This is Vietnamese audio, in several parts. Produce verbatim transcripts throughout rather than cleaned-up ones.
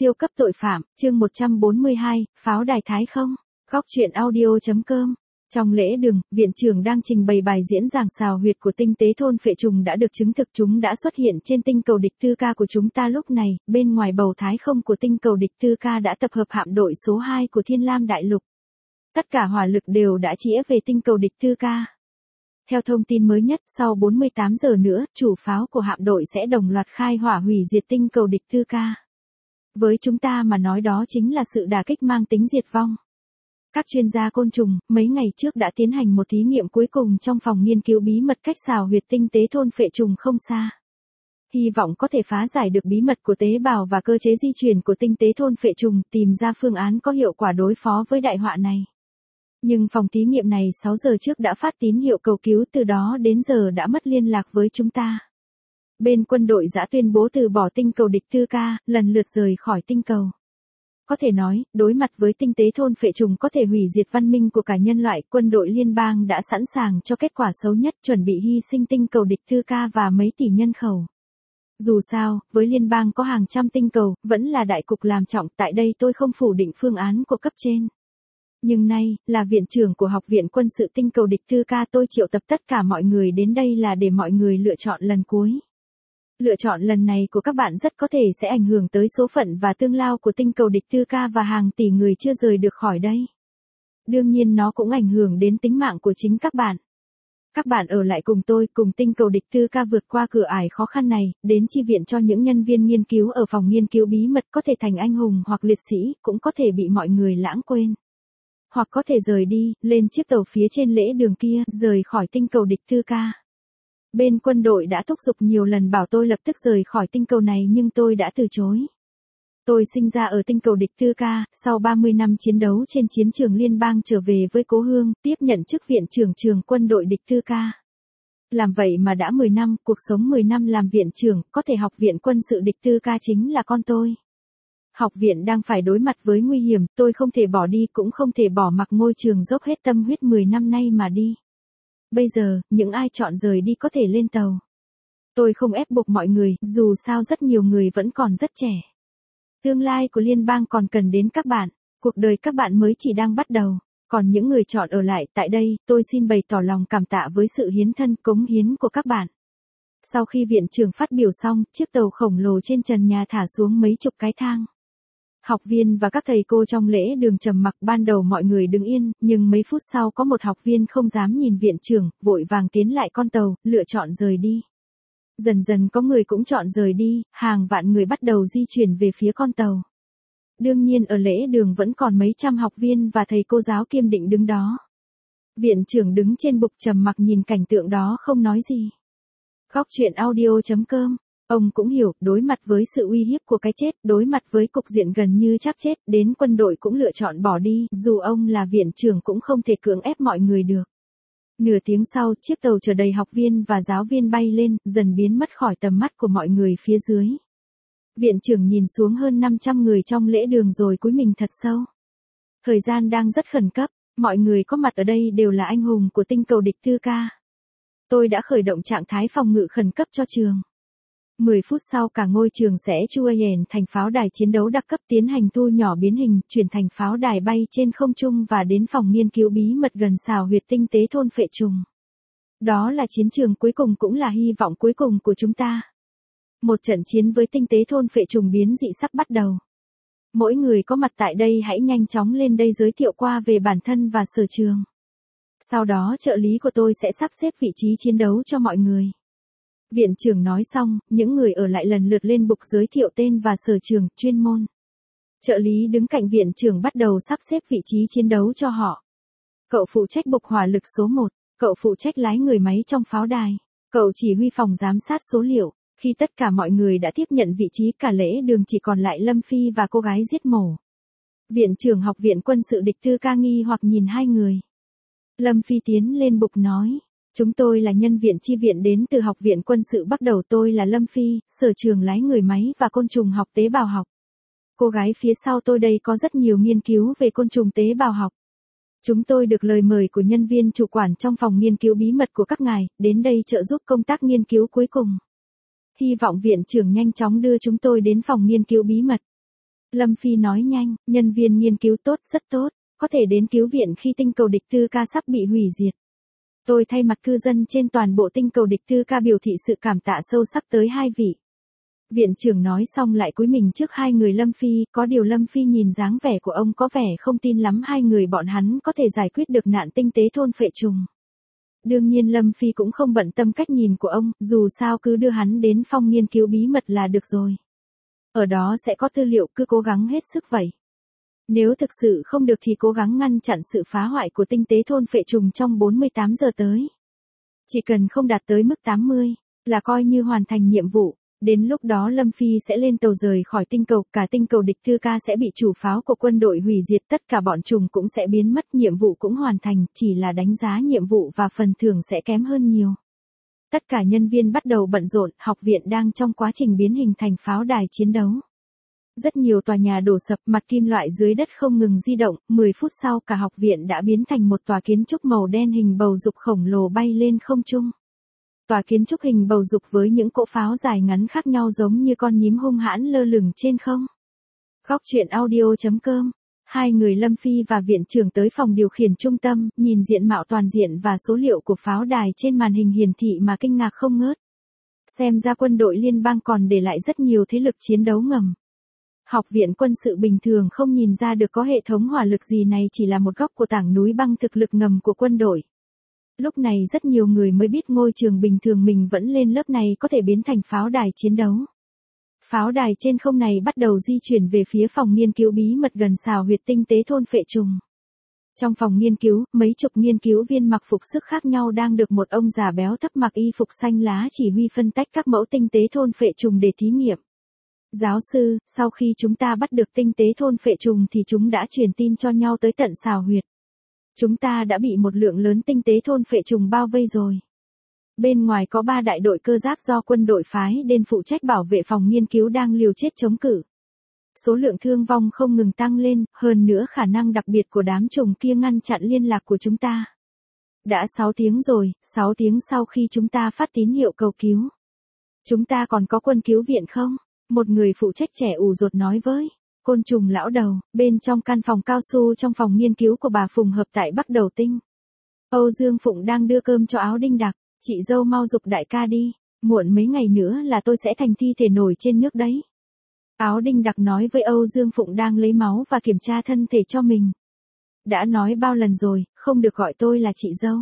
Siêu cấp tội phạm, chương một trăm bốn mươi hai, pháo đài Thái không? Góc truyện audio chấm com. Trong lễ đường, viện trưởng đang trình bày bài diễn giảng xào huyệt của tinh tế thôn phệ trùng đã được chứng thực chúng đã xuất hiện trên tinh cầu địch tư ca của chúng ta lúc này, bên ngoài bầu Thái không của tinh cầu địch tư ca đã tập hợp hạm đội số hai của Thiên Lam Đại Lục. Tất cả hỏa lực đều đã chĩa về tinh cầu địch tư ca. Theo thông tin mới nhất, sau bốn mươi tám giờ nữa, chủ pháo của hạm đội sẽ đồng loạt khai hỏa hủy diệt tinh cầu địch tư ca. Với chúng ta mà nói đó chính là sự đả kích mang tính diệt vong. Các chuyên gia côn trùng, mấy ngày trước đã tiến hành một thí nghiệm cuối cùng trong phòng nghiên cứu bí mật cách xào huyệt tinh tế thôn phệ trùng không xa. Hy vọng có thể phá giải được bí mật của tế bào và cơ chế di chuyển của tinh tế thôn phệ trùng, tìm ra phương án có hiệu quả đối phó với đại họa này. Nhưng phòng thí nghiệm này sáu giờ trước đã phát tín hiệu cầu cứu, từ đó đến giờ đã mất liên lạc với chúng ta. Bên quân đội đã tuyên bố từ bỏ tinh cầu địch tư ca, lần lượt rời khỏi tinh cầu. Có thể nói, đối mặt với tinh tế thôn phệ trùng có thể hủy diệt văn minh của cả nhân loại, quân đội liên bang đã sẵn sàng cho kết quả xấu nhất, chuẩn bị hy sinh tinh cầu địch tư ca và mấy tỷ nhân khẩu. Dù sao, với liên bang có hàng trăm tinh cầu, vẫn là đại cục làm trọng, tại đây tôi không phủ định phương án của cấp trên. Nhưng nay, là viện trưởng của Học viện Quân sự tinh cầu địch tư ca, tôi triệu tập tất cả mọi người đến đây là để mọi người lựa chọn lần cuối. Lựa chọn lần này của các bạn rất có thể sẽ ảnh hưởng tới số phận và tương lai của tinh cầu địch tư ca và hàng tỷ người chưa rời được khỏi đây. Đương nhiên nó cũng ảnh hưởng đến tính mạng của chính các bạn. Các bạn ở lại cùng tôi, cùng tinh cầu địch tư ca vượt qua cửa ải khó khăn này, đến chi viện cho những nhân viên nghiên cứu ở phòng nghiên cứu bí mật, có thể thành anh hùng hoặc liệt sĩ, cũng có thể bị mọi người lãng quên. Hoặc có thể rời đi, lên chiếc tàu phía trên lễ đường kia, rời khỏi tinh cầu địch tư ca. Bên quân đội đã thúc giục nhiều lần bảo tôi lập tức rời khỏi tinh cầu này nhưng tôi đã từ chối. Tôi sinh ra ở tinh cầu địch tư ca, sau ba mươi năm chiến đấu trên chiến trường liên bang trở về với cố hương, tiếp nhận chức viện trưởng trường quân đội địch tư ca. Làm vậy mà đã mười năm, cuộc sống mười năm làm viện trưởng, có thể Học viện Quân sự địch tư ca chính là con tôi. Học viện đang phải đối mặt với nguy hiểm, tôi không thể bỏ đi cũng không thể bỏ mặc ngôi trường dốc hết tâm huyết mười năm nay mà đi. Bây giờ, những ai chọn rời đi có thể lên tàu. Tôi không ép buộc mọi người, dù sao rất nhiều người vẫn còn rất trẻ. Tương lai của liên bang còn cần đến các bạn, cuộc đời các bạn mới chỉ đang bắt đầu. Còn những người chọn ở lại tại đây, tôi xin bày tỏ lòng cảm tạ với sự hiến thân cống hiến của các bạn. Sau khi viện trưởng phát biểu xong, chiếc tàu khổng lồ trên trần nhà thả xuống mấy chục cái thang. Học viên và các thầy cô trong lễ đường trầm mặc, ban đầu mọi người đứng yên, nhưng mấy phút sau có một học viên không dám nhìn viện trưởng, vội vàng tiến lại con tàu, lựa chọn rời đi. Dần dần có người cũng chọn rời đi, hàng vạn người bắt đầu di chuyển về phía con tàu. Đương nhiên ở lễ đường vẫn còn mấy trăm học viên và thầy cô giáo kiên định đứng đó. Viện trưởng đứng trên bục trầm mặc nhìn cảnh tượng đó không nói gì. Góc truyện audio chấm com. Ông cũng hiểu, đối mặt với sự uy hiếp của cái chết, đối mặt với cục diện gần như chắc chết, đến quân đội cũng lựa chọn bỏ đi, dù ông là viện trưởng cũng không thể cưỡng ép mọi người được. Nửa tiếng sau, chiếc tàu chở đầy học viên và giáo viên bay lên, dần biến mất khỏi tầm mắt của mọi người phía dưới. Viện trưởng nhìn xuống hơn năm trăm người trong lễ đường rồi cúi mình thật sâu. Thời gian đang rất khẩn cấp, mọi người có mặt ở đây đều là anh hùng của tinh cầu địch tư ca. Tôi đã khởi động trạng thái phòng ngự khẩn cấp cho trường. mười phút sau cả ngôi trường sẽ chui thành pháo đài chiến đấu đặc cấp, tiến hành thu nhỏ biến hình, chuyển thành pháo đài bay trên không trung và đến phòng nghiên cứu bí mật gần xào huyệt tinh tế thôn phệ trùng. Đó là chiến trường cuối cùng cũng là hy vọng cuối cùng của chúng ta. Một trận chiến với tinh tế thôn phệ trùng biến dị sắp bắt đầu. Mỗi người có mặt tại đây hãy nhanh chóng lên đây giới thiệu qua về bản thân và sở trường. Sau đó trợ lý của tôi sẽ sắp xếp vị trí chiến đấu cho mọi người. Viện trưởng nói xong, những người ở lại lần lượt lên bục giới thiệu tên và sở trường, chuyên môn. Trợ lý đứng cạnh viện trưởng bắt đầu sắp xếp vị trí chiến đấu cho họ. Cậu phụ trách bục hỏa lực số một, cậu phụ trách lái người máy trong pháo đài, cậu chỉ huy phòng giám sát số liệu. Khi tất cả mọi người đã tiếp nhận vị trí, cả lễ đường chỉ còn lại Lâm Phi và cô gái giết mổ. Viện trưởng Học viện Quân sự địch tư ca nghi hoặc nhìn hai người. Lâm Phi tiến lên bục nói. Chúng tôi là nhân viện chi viện đến từ Học viện Quân sự bắt đầu, tôi là Lâm Phi, sở trường lái người máy và côn trùng học tế bào học. Cô gái phía sau tôi đây có rất nhiều nghiên cứu về côn trùng tế bào học. Chúng tôi được lời mời của nhân viên chủ quản trong phòng nghiên cứu bí mật của các ngài, đến đây trợ giúp công tác nghiên cứu cuối cùng. Hy vọng viện trưởng nhanh chóng đưa chúng tôi đến phòng nghiên cứu bí mật. Lâm Phi nói nhanh, nhân viên nghiên cứu tốt, rất tốt, có thể đến cứu viện khi tinh cầu địch tư ca sắp bị hủy diệt. Tôi thay mặt cư dân trên toàn bộ tinh cầu địch tư ca biểu thị sự cảm tạ sâu sắc tới hai vị. Viện trưởng nói xong lại cúi mình trước hai người Lâm Phi, có điều Lâm Phi nhìn dáng vẻ của ông có vẻ không tin lắm hai người bọn hắn có thể giải quyết được nạn tinh tế thôn phệ trùng. Đương nhiên Lâm Phi cũng không bận tâm cách nhìn của ông, dù sao cứ đưa hắn đến phòng nghiên cứu bí mật là được rồi. Ở đó sẽ có tư liệu, cứ cố gắng hết sức vậy. Nếu thực sự không được thì cố gắng ngăn chặn sự phá hoại của tinh tế thôn phệ trùng trong bốn mươi tám giờ tới. Chỉ cần không đạt tới mức tám mươi, là coi như hoàn thành nhiệm vụ. Đến lúc đó Lâm Phi sẽ lên tàu rời khỏi tinh cầu, cả tinh cầu địch tư ca sẽ bị chủ pháo của quân đội hủy diệt, tất cả bọn trùng cũng sẽ biến mất, nhiệm vụ cũng hoàn thành, chỉ là đánh giá nhiệm vụ và phần thưởng sẽ kém hơn nhiều. Tất cả nhân viên bắt đầu bận rộn, học viện đang trong quá trình biến hình thành pháo đài chiến đấu. Rất nhiều tòa nhà đổ sập, mặt kim loại dưới đất không ngừng di động, mười phút sau cả học viện đã biến thành một tòa kiến trúc màu đen hình bầu dục khổng lồ bay lên không trung. Tòa kiến trúc hình bầu dục với những cỗ pháo dài ngắn khác nhau giống như con nhím hung hãn lơ lửng trên không. Góc truyện audio chấm com. Hai người Lâm Phi và viện trưởng tới phòng điều khiển trung tâm, nhìn diện mạo toàn diện và số liệu của pháo đài trên màn hình hiển thị mà kinh ngạc không ngớt. Xem ra quân đội liên bang còn để lại rất nhiều thế lực chiến đấu ngầm. Học viện quân sự bình thường không nhìn ra được có hệ thống hỏa lực gì, này chỉ là một góc của tảng núi băng thực lực ngầm của quân đội. Lúc này rất nhiều người mới biết ngôi trường bình thường mình vẫn lên lớp này có thể biến thành pháo đài chiến đấu. Pháo đài trên không này bắt đầu di chuyển về phía phòng nghiên cứu bí mật gần xào huyệt tinh tế thôn phệ trùng. Trong phòng nghiên cứu, mấy chục nghiên cứu viên mặc phục sức khác nhau đang được một ông già béo thấp mặc y phục xanh lá chỉ huy phân tách các mẫu tinh tế thôn phệ trùng để thí nghiệm. Giáo sư, sau khi chúng ta bắt được tinh tế thôn phệ trùng thì chúng đã truyền tin cho nhau tới tận xào huyệt. Chúng ta đã bị một lượng lớn tinh tế thôn phệ trùng bao vây rồi. Bên ngoài có ba đại đội cơ giáp do quân đội phái đến phụ trách bảo vệ phòng nghiên cứu đang liều chết chống cự. Số lượng thương vong không ngừng tăng lên, hơn nữa khả năng đặc biệt của đám trùng kia ngăn chặn liên lạc của chúng ta. Đã sáu tiếng rồi, sáu tiếng sau khi chúng ta phát tín hiệu cầu cứu. Chúng ta còn có quân cứu viện không? Một người phụ trách trẻ ủ rột nói với côn trùng lão đầu, bên trong căn phòng cao su trong phòng nghiên cứu của bà Phùng Hợp tại Bắc Đầu Tinh. Âu Dương Phụng đang đưa cơm cho Áo Đinh Đặc, chị dâu mau giục đại ca đi, muộn mấy ngày nữa là tôi sẽ thành thi thể nổi trên nước đấy. Áo Đinh Đặc nói với Âu Dương Phụng đang lấy máu và kiểm tra thân thể cho mình. Đã nói bao lần rồi, không được gọi tôi là chị dâu.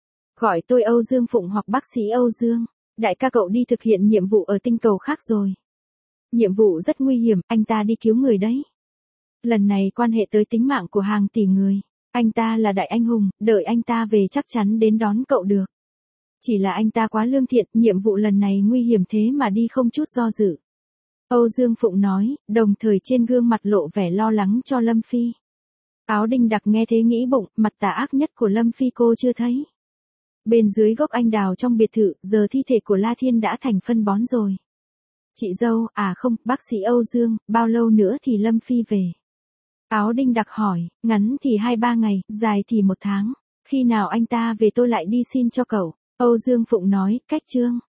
Gọi tôi Âu Dương Phụng hoặc bác sĩ Âu Dương. Đại ca cậu đi thực hiện nhiệm vụ ở tinh cầu khác rồi. Nhiệm vụ rất nguy hiểm, anh ta đi cứu người đấy. Lần này quan hệ tới tính mạng của hàng tỷ người. Anh ta là đại anh hùng, đợi anh ta về chắc chắn đến đón cậu được. Chỉ là anh ta quá lương thiện, nhiệm vụ lần này nguy hiểm thế mà đi không chút do dự. Âu Dương Phụng nói, đồng thời trên gương mặt lộ vẻ lo lắng cho Lâm Phi. Áo Đinh Đặc nghe thế nghĩ bụng, mặt tà ác nhất của Lâm Phi cô chưa thấy. Bên dưới gốc anh đào trong biệt thự, giờ thi thể của La Thiên đã thành phân bón rồi. Chị dâu, à không, bác sĩ Âu Dương, bao lâu nữa thì Lâm Phi về? Áo Đinh Đặc hỏi, ngắn thì hai ba ngày, dài thì một tháng. Khi nào anh ta về tôi lại đi xin cho cậu. Âu Dương Phụng nói, cách chương.